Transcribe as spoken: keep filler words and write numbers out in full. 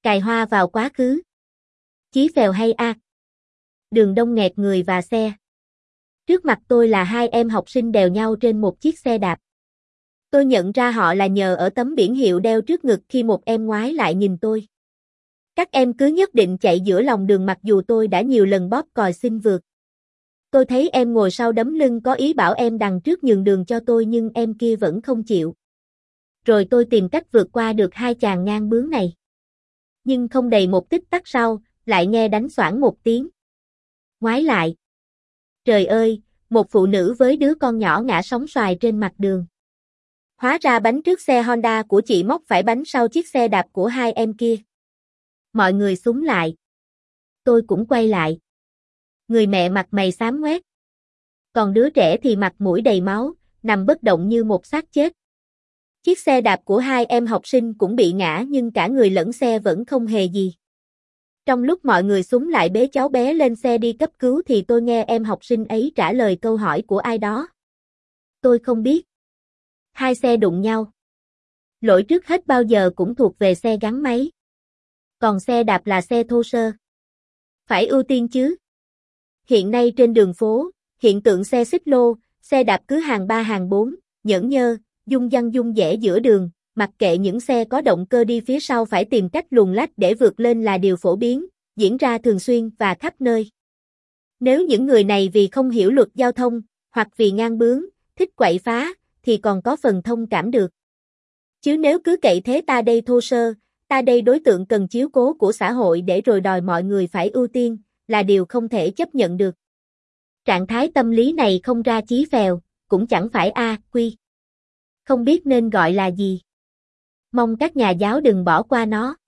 Cài hoa vào quá khứ. Chí phèo hay a. Đường đông nghẹt người và xe. Trước mặt tôi là hai em học sinh đèo nhau trên một chiếc xe đạp. Tôi nhận ra họ là nhờ ở tấm biển hiệu đeo trước ngực khi một em ngoái lại nhìn tôi. Các em cứ nhất định chạy giữa lòng đường mặc dù tôi đã nhiều lần bóp còi xin vượt. Tôi thấy em ngồi sau đấm lưng có ý bảo em đằng trước nhường đường cho tôi nhưng em kia vẫn không chịu. Rồi tôi tìm cách vượt qua được hai chàng ngang bướng này. Nhưng không đầy một tích tắc sau, lại nghe đánh xoảng một tiếng. Ngoái lại. Trời ơi, một phụ nữ với đứa con nhỏ ngã sóng xoài trên mặt đường. Hóa ra bánh trước xe Honda của chị móc phải bánh sau chiếc xe đạp của hai em kia. Mọi người súng lại. Tôi cũng quay lại. Người mẹ mặt mày xám ngoét. Còn đứa trẻ thì mặt mũi đầy máu, nằm bất động như một xác chết. Chiếc xe đạp của hai em học sinh cũng bị ngã nhưng cả người lẫn xe vẫn không hề gì. Trong lúc mọi người súng lại bế cháu bé lên xe đi cấp cứu thì tôi nghe em học sinh ấy trả lời câu hỏi của ai đó. Tôi không biết. Hai xe đụng nhau. Lỗi trước hết bao giờ cũng thuộc về xe gắn máy. Còn xe đạp là xe thô sơ. Phải ưu tiên chứ. Hiện nay trên đường phố, hiện tượng xe xích lô, xe đạp cứ hàng ba hàng bốn, nhởn nhơ, dung dăng dung dẻ giữa đường, mặc kệ những xe có động cơ đi phía sau phải tìm cách luồn lách để vượt lên là điều phổ biến, diễn ra thường xuyên và khắp nơi. Nếu những người này vì không hiểu luật giao thông, hoặc vì ngang bướng, thích quậy phá, thì còn có phần thông cảm được. Chứ nếu cứ cậy thế ta đây thô sơ, ta đây đối tượng cần chiếu cố của xã hội để rồi đòi mọi người phải ưu tiên, là điều không thể chấp nhận được. Trạng thái tâm lý này không ra chí phèo, cũng chẳng phải a quy. Không biết nên gọi là gì. Mong các nhà giáo đừng bỏ qua nó.